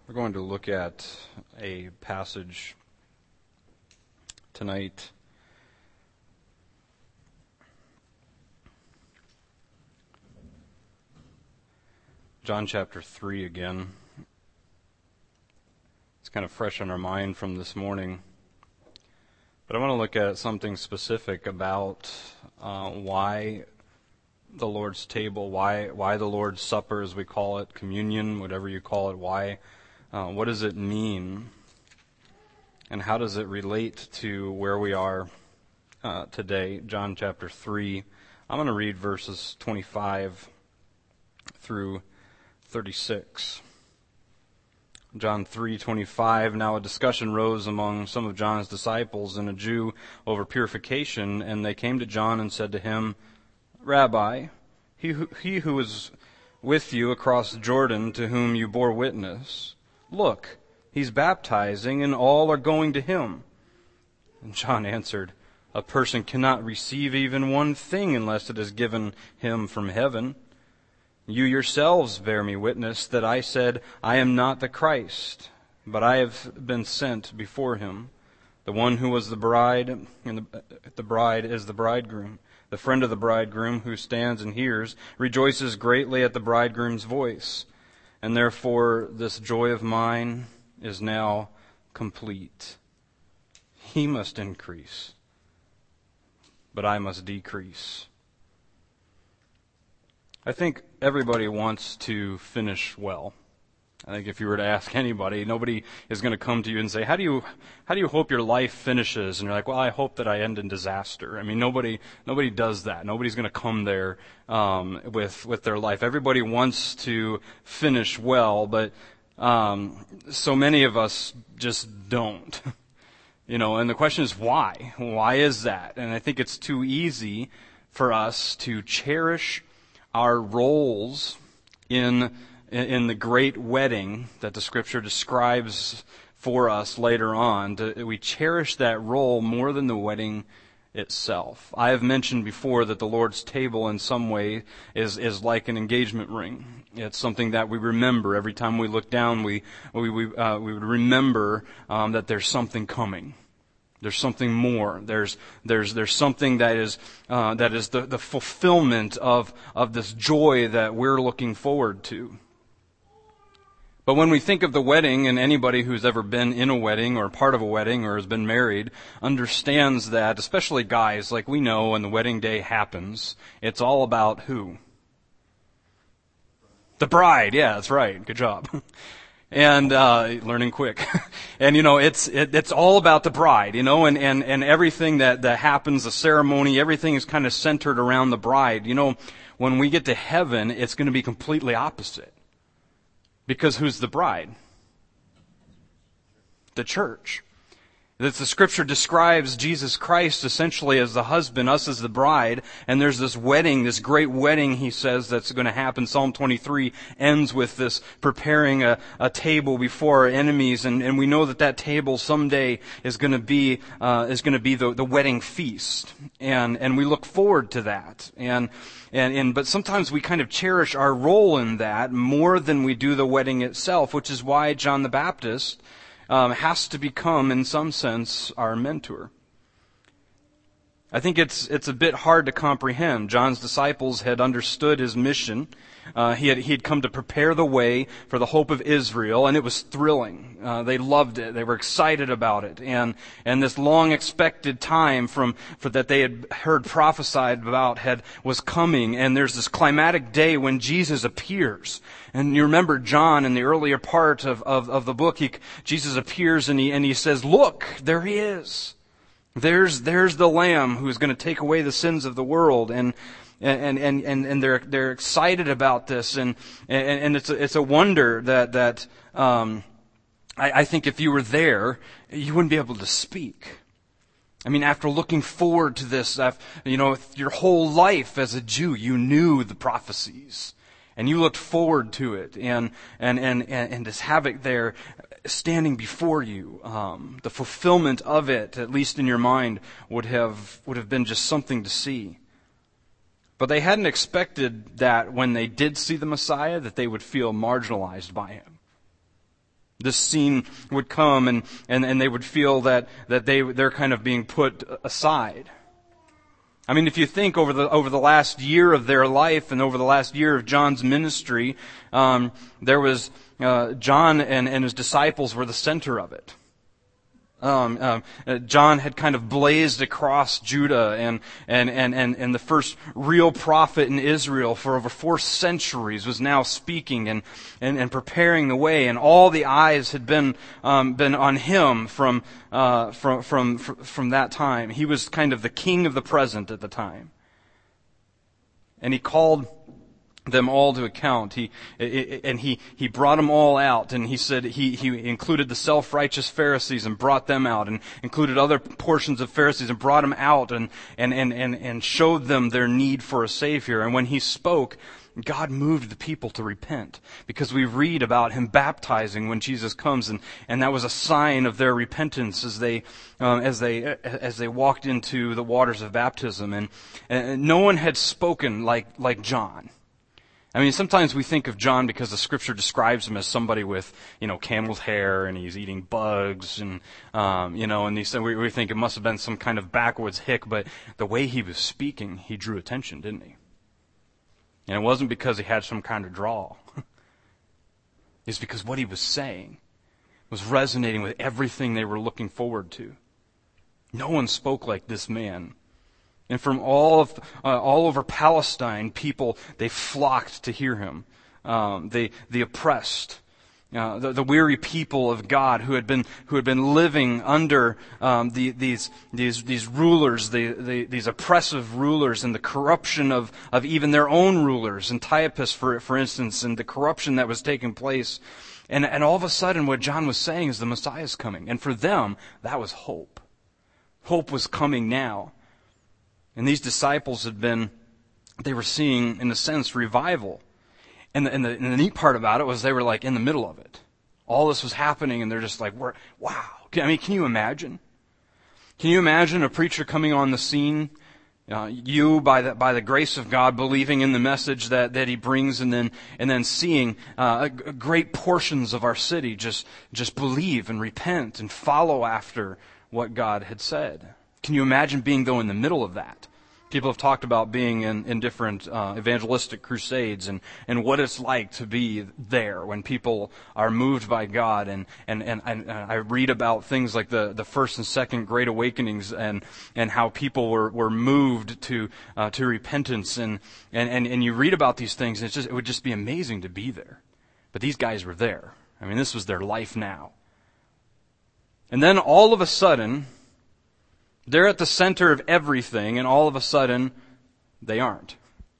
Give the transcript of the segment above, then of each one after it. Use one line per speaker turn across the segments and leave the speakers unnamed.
We're going to look at a passage tonight. John chapter 3 again. It's kind of fresh on our mind from this morning. But I want to look at something specific about why the Lord's table, why the Lord's Supper, as we call it, communion, whatever you call it, what does it mean? And how does it relate to where we are today? John chapter 3. I'm going to read verses 25 through 36. John 3:25. Now a discussion rose among some of John's disciples and a Jew over purification, and they came to John and said to him, Rabbi, he who is with you across Jordan, to whom you bore witness, look, he's baptizing, and all are going to him. And John answered, A person cannot receive even one thing unless it is given him from heaven. You yourselves bear me witness that I said, I am not the Christ, but I have been sent before him. The one who was the bride, and the bride is the bridegroom. The friend of the bridegroom who stands and hears rejoices greatly at the bridegroom's voice. And therefore this joy of mine is now complete. He must increase, but I must decrease. I think everybody wants to finish well. I think if you were to ask anybody, nobody is going to come to you and say, how do you hope your life finishes? And you're like, well, I hope that I end in disaster. I mean, nobody does that. Nobody's going to come there with their life. Everybody wants to finish well, but so many of us just don't. And the question is why? Why is that? And I think it's too easy for us to cherish our roles in the great wedding that the Scripture describes for us later on. We cherish that role more than the wedding itself. I have mentioned before that the Lord's table in some way is like an engagement ring. It's something that we remember every time we look down. We would remember that there's something coming. There's something more. There's something that is the fulfillment of this joy that we're looking forward to. But when we think of the wedding, and anybody who's ever been in a wedding or part of a wedding or has been married understands that, especially guys, like we know when the wedding day happens, it's all about who? The bride. Yeah, that's right. Good job. And learning quick. And it's all about the bride, and everything that happens, the ceremony, everything is kind of centered around the bride. When we get to heaven, it's going to be completely opposite. Because who's the bride? The church. The Scripture describes Jesus Christ essentially as the husband, us as the bride, and there's this wedding, this great wedding, he says, that's going to happen. Psalm 23 ends with this preparing a table before our enemies, and we know that table someday is going to be the wedding feast, and we look forward to that, but sometimes we kind of cherish our role in that more than we do the wedding itself, which is why John the Baptist has to become, in some sense, our mentor. I think it's a bit hard to comprehend. John's disciples had understood his mission. He had come to prepare the way for the hope of Israel, and it was thrilling. They loved it. They were excited about it, and this long expected time for that they had heard prophesied about was coming. And there's this climatic day when Jesus appears. And you remember John in the earlier part of the book. Jesus appears and he says, "Look, there he is. There's the Lamb who's going to take away the sins of the world." And they're excited about this, and it's a wonder that I think if you were there, you wouldn't be able to speak. I mean, after looking forward to this, your whole life as a Jew, you knew the prophecies, and you looked forward to it, and to have it there standing before you, the fulfillment of it, at least in your mind, would have been just something to see. But they hadn't expected that when they did see the Messiah, that they would feel marginalized by him. This scene would come and they would feel that they're kind of being put aside. I mean, if you think over the last year of their life and over the last year of John's ministry, there was John and his disciples were the center of it. John had kind of blazed across Judah and the first real prophet in Israel for over 4 centuries was now speaking and preparing the way, and all the eyes had been on him from that time. He was kind of the king of the present at the time. And he called them all to account. He brought them all out, and he said he included the self-righteous Pharisees and brought them out, and included other portions of Pharisees and brought them out and showed them their need for a Savior. And when he spoke, God moved the people to repent, because we read about him baptizing when Jesus comes, and that was a sign of their repentance as they walked into the waters of baptism. And no one had spoken like John. I mean, sometimes we think of John because the Scripture describes him as somebody with, camel's hair, and he's eating bugs, and we think it must have been some kind of backwoods hick, but the way he was speaking, he drew attention, didn't he? And it wasn't because he had some kind of drawl. It's because what he was saying was resonating with everything they were looking forward to. No one spoke like this man. And from all over Palestine, people, they flocked to hear him. The oppressed, the weary people of God who had been living under these rulers, these oppressive rulers, and the corruption of even their own rulers, Antiochus, for instance, and the corruption that was taking place. And all of a sudden, what John was saying is the Messiah is coming, and for them, that was hope. Hope was coming now. And these disciples they were seeing, in a sense, revival. And the neat part about it was they were like in the middle of it. All this was happening, and they're just like, wow. I mean, can you imagine? Can you imagine a preacher coming on the scene, you by the grace of God believing in the message that he brings, and then seeing great portions of our city just believe and repent and follow after what God had said? Can you imagine being, though, in the middle of that? People have talked about being in different evangelistic crusades and what it's like to be there when people are moved by God. And I read about things like the first and second Great Awakenings and how people were moved to repentance. And you read about these things, and it would just be amazing to be there. But these guys were there. I mean, this was their life now. And then all of a sudden, they're at the center of everything, and all of a sudden, they aren't.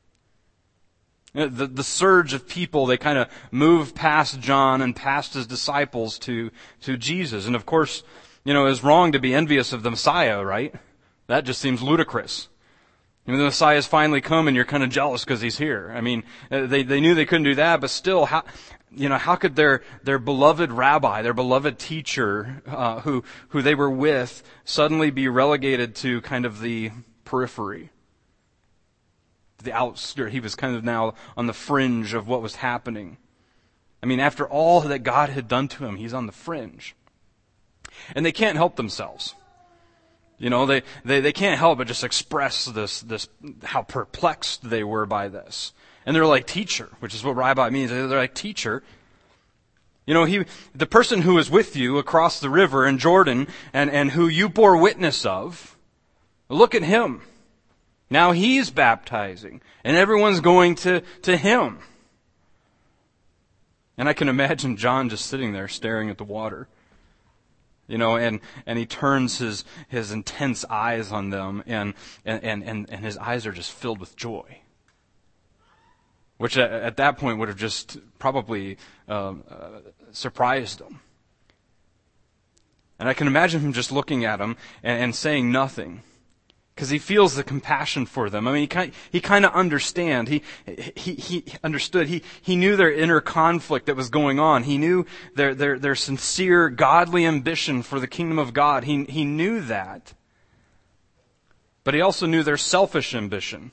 The surge of people, they kind of move past John and past his disciples to Jesus. And of course, it's wrong to be envious of the Messiah, right? That just seems ludicrous. The Messiah's finally come, and you're kind of jealous because he's here. I mean, they knew they couldn't do that, but still, how could their beloved rabbi, their beloved teacher, who they were with, suddenly be relegated to kind of the periphery, the outskirt? He was kind of now on the fringe of what was happening. I mean, after all that God had done to him, he's on the fringe, and they can't help themselves. They can't help but just express this how perplexed they were by this. And they're like, teacher, which is what rabbi means. They're like, teacher. The person who was with you across the river in Jordan and who you bore witness of, look at him. Now he's baptizing, and everyone's going to him. And I can imagine John just sitting there staring at the water. And he turns his intense eyes on them, and his eyes are just filled with joy. Which at that point would have just probably surprised him. And I can imagine him just looking at him and saying nothing, because he feels the compassion for them. I mean, he kind of understand. He understood. He knew their inner conflict that was going on. He knew their sincere, godly ambition for the kingdom of God. He knew that. But he also knew their selfish ambition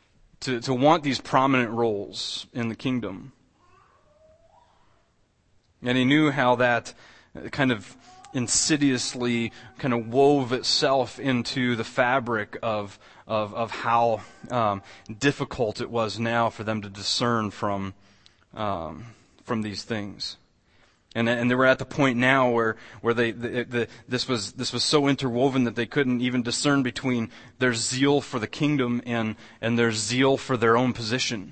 to want these prominent roles in the kingdom. And he knew how that kind of insidiously kind of wove itself into the fabric of how difficult it was now for them to discern from these things. And they were at the point now where this was so interwoven that they couldn't even discern between their zeal for the kingdom and their zeal for their own position.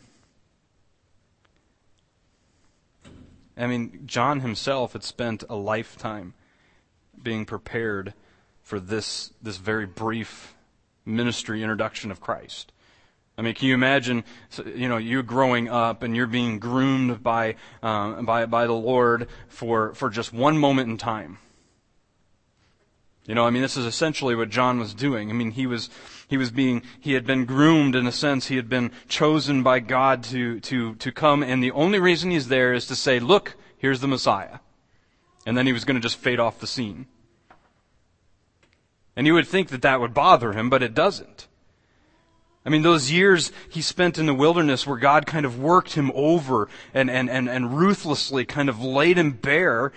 I mean, John himself had spent a lifetime being prepared for this very brief ministry introduction of Christ. I mean, can you imagine, you growing up and you're being groomed by the Lord for just one moment in time? This is essentially what John was doing. I mean, he had been groomed in a sense. He had been chosen by God to come, and the only reason he's there is to say, look, here's the Messiah. And then he was going to just fade off the scene. And you would think that would bother him, but it doesn't. I mean, those years he spent in the wilderness where God kind of worked him over and ruthlessly kind of laid him bare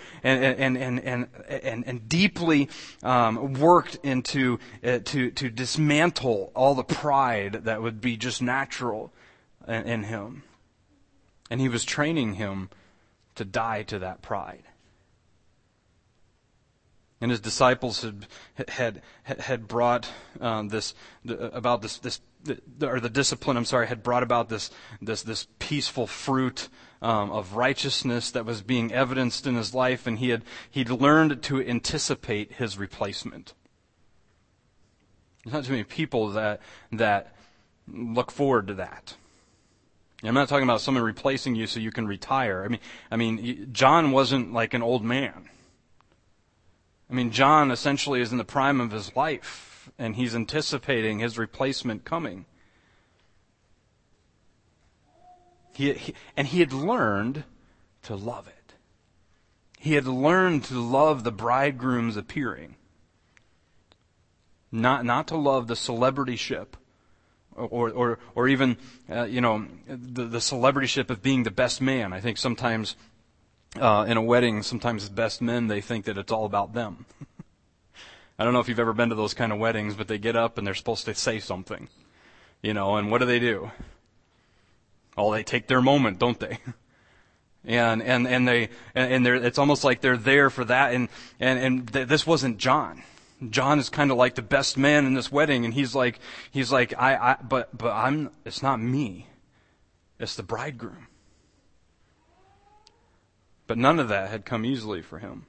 and deeply worked into to dismantle all the pride that would be just natural in him. And he was training him to die to that pride. And his disciples had brought the discipline, had brought about this peaceful fruit of righteousness that was being evidenced in his life, and he'd learned to anticipate his replacement. There's not too many people that look forward to that. I'm not talking about someone replacing you so you can retire. I mean, John wasn't like an old man. I mean, John essentially is in the prime of his life, and he's anticipating his replacement coming. He had learned to love it. He had learned to love the bridegroom's appearing. Not to love the celebrityship, or even the celebrityship of being the best man. I think sometimes in a wedding, sometimes the best men, they think that it's all about them. I don't know if you've ever been to those kind of weddings, but they get up and they're supposed to say something, and what do? Oh, they take their moment, don't they? And it's almost like they're there for that. And this wasn't John. John is kind of like the best man in this wedding, and he's like, but it's not me. It's the bridegroom. But none of that had come easily for him.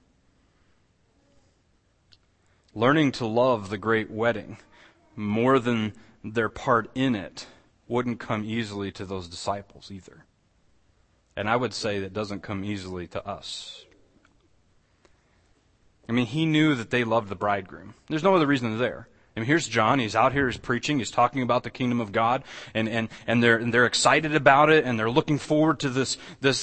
Learning to love the great wedding more than their part in it wouldn't come easily to those disciples either. And I would say that doesn't come easily to us. I mean, he knew that they loved the bridegroom. There's no other reason they're there. I mean, here's John. He's out here. He's preaching. He's talking about the kingdom of God, and they're excited about it, and they're looking forward to this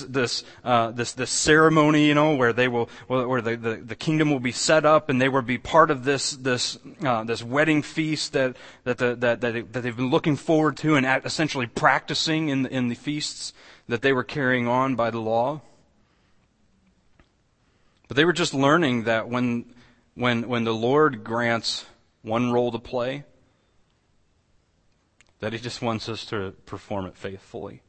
ceremony, where the kingdom will be set up, and they will be part of this wedding feast that they've been looking forward to and essentially practicing in the feasts that they were carrying on by the law. But they were just learning that when the Lord grants one role to play, that He just wants us to perform it faithfully,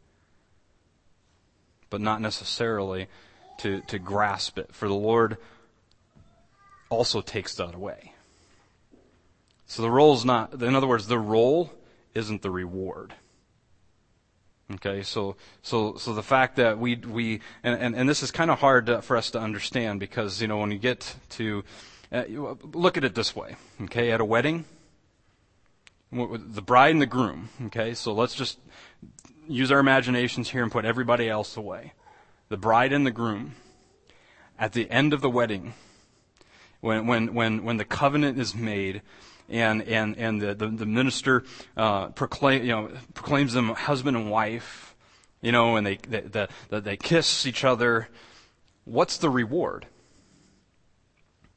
but not necessarily to grasp it, for the Lord also takes that away. So the role is not, in other words, the role isn't the reward. Okay, so the fact that we and this is kind of hard for us to understand, because when you get to look at it this way, okay, at a wedding, the bride and the groom, okay, so let's just use our imaginations here and put everybody else away. The bride and the groom, at the end of the wedding, when the covenant is made, and the minister proclaims them husband and wife, and they kiss each other, what's the reward?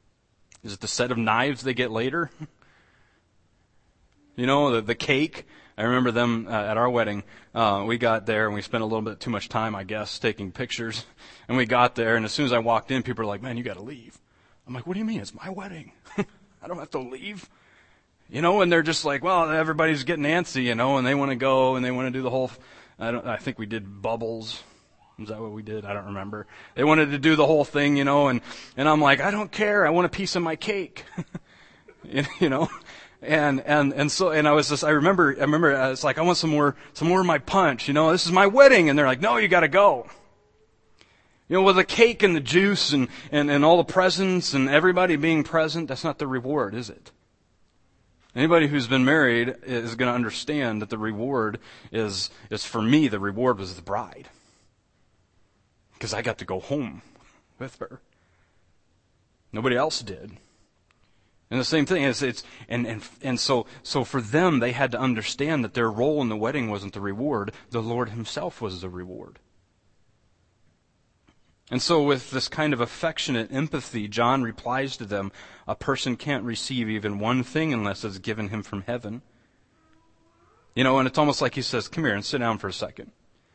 Is it the set of knives they get later? The cake I remember them at our wedding. We got there and we spent a little bit too much time, I guess, taking pictures. And we got there, and as soon as I walked in, people were like, "Man, you got to leave." I'm like, "What do you mean? It's my wedding. I don't have to leave." And they're just like, well, everybody's getting antsy, and they want to go and they want to do the whole. I think we did bubbles. Is that what we did? I don't remember. They wanted to do the whole thing, and I'm like, I don't care. I want a piece of my cake. And so I was just I remember it's like I want some more of my punch, this is my wedding, and they're like, no, you got to go. With the cake and the juice and all the presents and everybody being present, that's not the reward, is it? Anybody who's been married is going to understand that the reward is for me, the reward was the bride. Because I got to go home with her. Nobody else did. And the same thing is so for them they had to understand that their role in the wedding wasn't the reward. The Lord Himself was the reward. And so with this kind of affectionate empathy, John replies to them, a person can't receive even one thing unless it's given him from heaven. And it's almost like he says, come here and sit down for a second.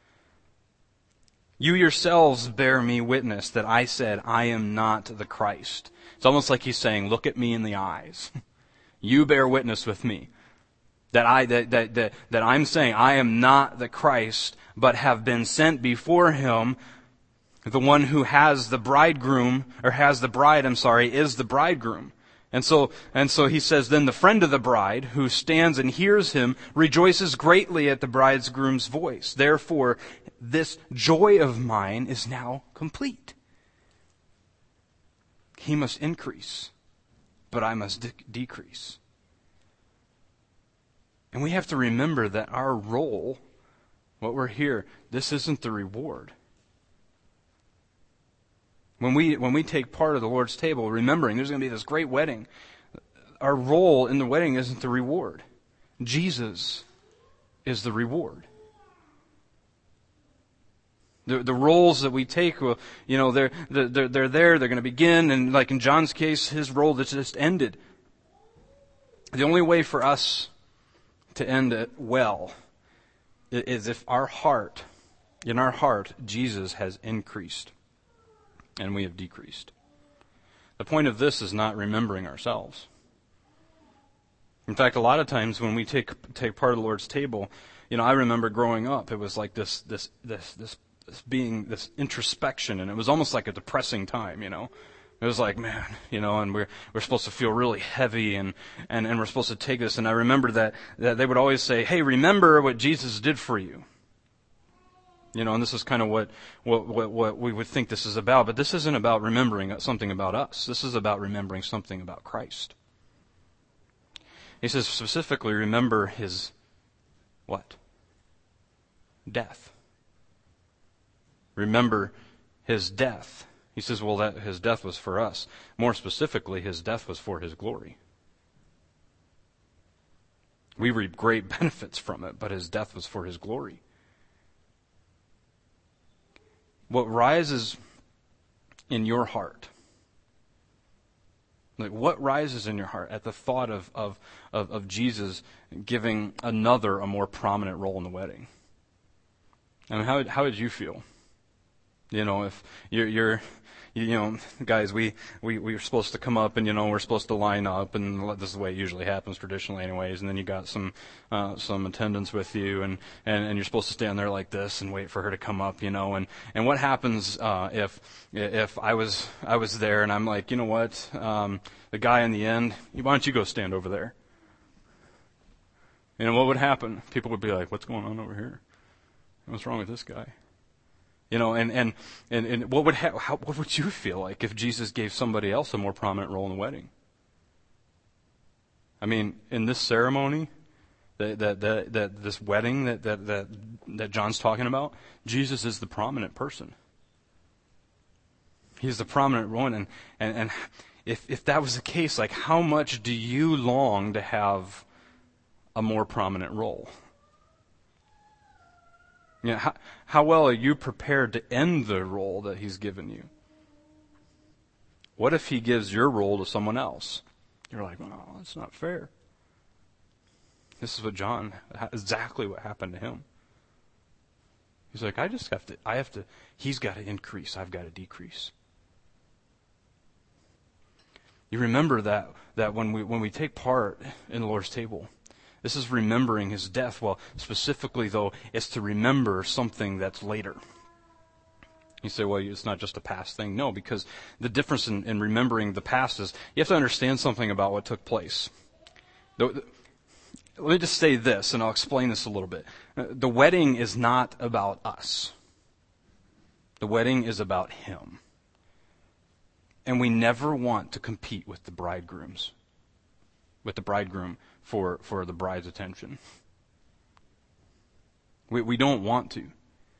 You yourselves bear me witness that I said, I am not the Christ. It's almost like he's saying, look at me in the eyes. You bear witness with me. That I'm saying I am not the Christ, but have been sent before Him. The one who has the bridegroom, or has the bride, is the bridegroom. And so he says, then the friend of the bride, who stands and hears him, rejoices greatly at the bridegroom's voice. Therefore, this joy of mine is now complete. He must increase, but I must decrease. And we have to remember that our role, what we're here, this isn't the reward. When we take part of the Lord's table, remembering there's going to be this great wedding, our role in the wedding isn't the reward. Jesus is the reward. The roles that we take, they're there, they're going to begin, and like in John's case, his role just ended. The only way for us to end it well is if in our heart, Jesus has increased. And we have decreased. The point of this is not remembering ourselves. In fact, a lot of times when we take part of the Lord's table, I remember growing up, it was like this introspection, and it was almost like a depressing time, It was like, man, and we're supposed to feel really heavy, and we're supposed to take this. And I remember that they would always say, hey, remember what Jesus did for you. And this is kind of what we would think this is about. But this isn't about remembering something about us. This is about remembering something about Christ. He says specifically, remember His what? Death. Remember His death. He says, well, that His death was for us. More specifically, His death was for His glory. We reap great benefits from it, but His death was for His glory. What rises in your heart? Like what rises in your heart at the thought of Jesus giving another a more prominent role in the wedding? I mean, how would you feel? If you're guys, we were supposed to come up and we're supposed to line up, and this is the way it usually happens traditionally anyways, and then you got some attendants with you, and you're supposed to stand there like this and wait for her to come up, and what happens if I was there and I'm like, the guy in the end, why don't you go stand over there? What would happen? People would be like, what's going on over here? What's wrong with this guy? And what would you feel like if Jesus gave somebody else a more prominent role in the wedding? I mean, in this ceremony, that this wedding that John's talking about, Jesus is the prominent person. He's the prominent one, and if that was the case, like how much do you long to have a more prominent role? How well are you prepared to end the role that He's given you? What if He gives your role to someone else? You're like, well, that's not fair. This is what John, exactly what happened to him. He's like, he's got to increase, I've got to decrease. You remember that when we take part in the Lord's table, this is remembering his death. Well, specifically though, it's to remember something that's later. You say, well, it's not just a past thing. No, because the difference in remembering the past is you have to understand something about what took place. Let me just say this, and I'll explain this a little bit. The wedding is not about us. The wedding is about him. And we never want to compete with the bridegroom for the bride's attention. We don't want to.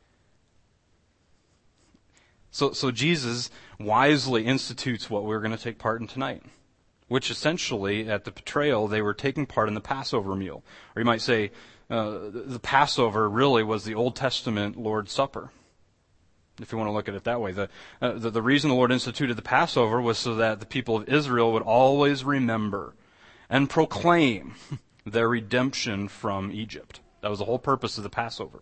So Jesus wisely institutes what we're going to take part in tonight, which essentially, at the betrayal, they were taking part in the Passover meal. Or you might say, the Passover really was the Old Testament Lord's Supper, if you want to look at it that way. The reason the Lord instituted the Passover was so that the people of Israel would always remember and proclaim their redemption from Egypt. That was the whole purpose of the Passover.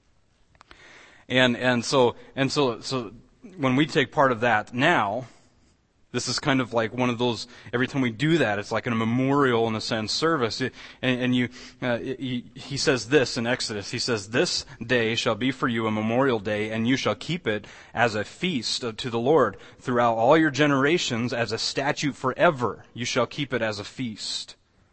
And so when we take part of that now, this is kind of like one of those, every time we do that, it's like a memorial, in a sense, service. He says this in Exodus. He says, "This day shall be for you a memorial day, and you shall keep it as a feast to the Lord throughout all your generations, as a statute forever. You shall keep it as a feast."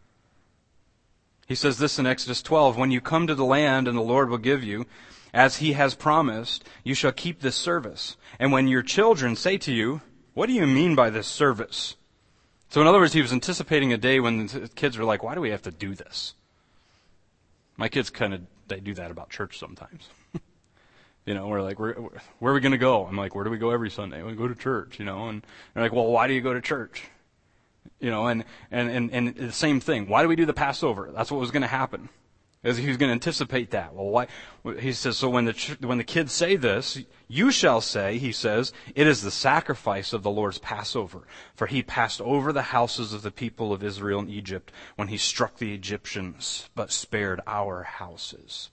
He says this in Exodus 12, "When you come to the land and the Lord will give you, as he has promised, you shall keep this service. And when your children say to you, 'What do you mean by this service?'" So in other words, he was anticipating a day when the kids were like, "Why do we have to do this?" My kids they do that about church sometimes. We're like, where are we going to go? I'm like, where do we go every Sunday? We go to church, and they're like, well, why do you go to church? And the same thing. Why do we do the Passover? That's what was going to happen. As he was going to anticipate that. Well, why? He says, so when the kids say this, you shall say, he says, "It is the sacrifice of the Lord's Passover. For he passed over the houses of the people of Israel in Egypt when he struck the Egyptians, but spared our houses."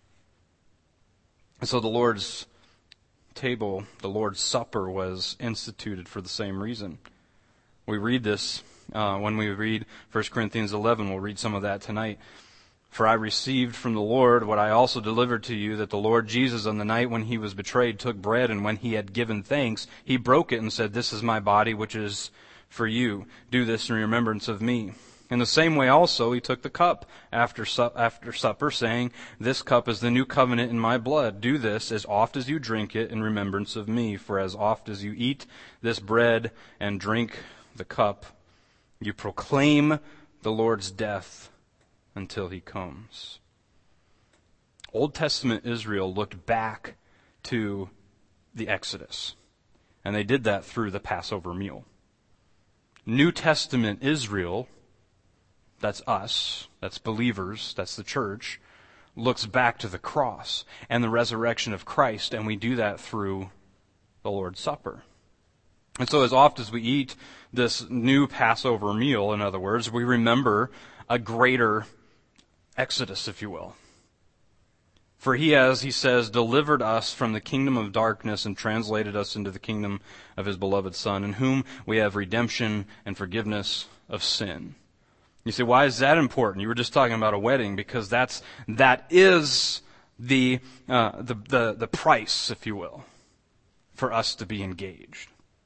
And so the Lord's table, the Lord's Supper, was instituted for the same reason. We read this when we read 1 Corinthians 11. We'll read some of that tonight. "For I received from the Lord what I also delivered to you, that the Lord Jesus on the night when he was betrayed took bread, and when he had given thanks, he broke it and said, 'This is my body, which is for you. Do this in remembrance of me.' In the same way also he took the cup after supper, saying, 'This cup is the new covenant in my blood. Do this as oft as you drink it in remembrance of me. For as oft as you eat this bread and drink the cup, you proclaim the Lord's death until he comes.'" Old Testament Israel looked back to the Exodus, and they did that through the Passover meal. New Testament Israel, that's us, that's believers, that's the church, looks back to the cross and the resurrection of Christ, and we do that through the Lord's Supper. And so as oft as we eat this new Passover meal, in other words, we remember a greater Exodus, if you will. "For he has," he says, "delivered us from the kingdom of darkness and translated us into the kingdom of his beloved Son, in whom we have redemption and forgiveness of sin." You say, why is that important? You were just talking about a wedding, because that is the price, if you will, for us to be engaged.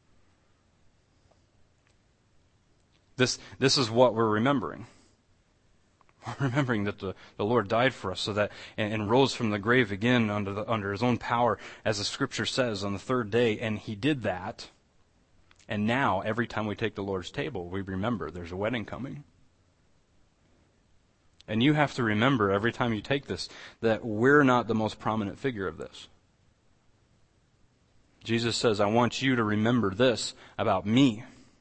This is what we're remembering. We're remembering that the Lord died for us, so that and rose from the grave again under his own power, as the Scripture says, on the third day. And he did that. And now, every time we take the Lord's table, we remember there's a wedding coming. And you have to remember every time you take this that we're not the most prominent figure of this. Jesus says, "I want you to remember this about me."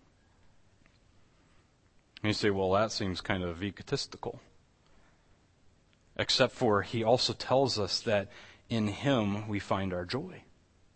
And you say, well, that seems kind of egotistical. Except for he also tells us that in him we find our joy.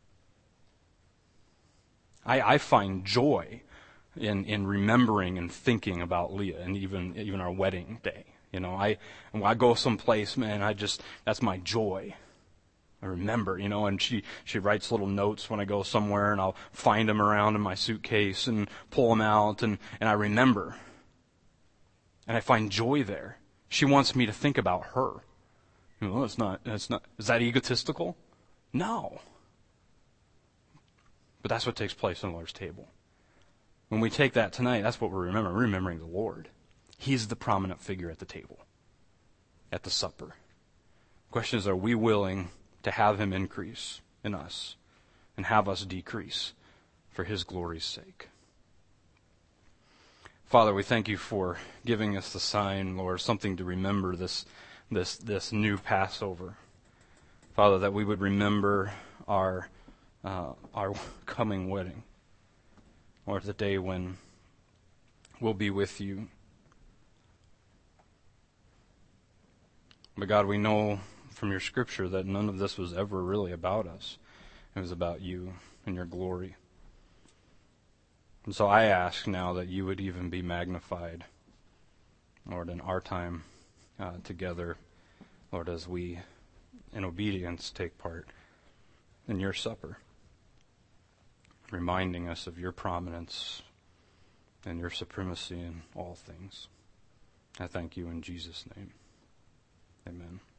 I find joy in remembering and thinking about Leah, and even our wedding day. When I go someplace, man, that's my joy. I remember, and she writes little notes when I go somewhere, and I'll find them around in my suitcase and pull them out, and I remember. And I find joy there. She wants me to think about her. It's not, is that egotistical? No. But that's what takes place on the Lord's table. When we take that tonight, that's what we're remembering. We're remembering the Lord. He's the prominent figure at the table, at the supper. The question is, are we willing to have Him increase in us and have us decrease for His glory's sake? Father, we thank You for giving us the sign, Lord, something to remember this new Passover. Father, that we would remember our coming wedding, or the day when we'll be with You. But God, we know from Your Scripture that none of this was ever really about us. It was about You and Your glory. And so I ask now that You would even be magnified, Lord, in our time together, Lord, as we, in obedience, take part in Your supper, reminding us of Your prominence and Your supremacy in all things. I thank You in Jesus' name. Amen.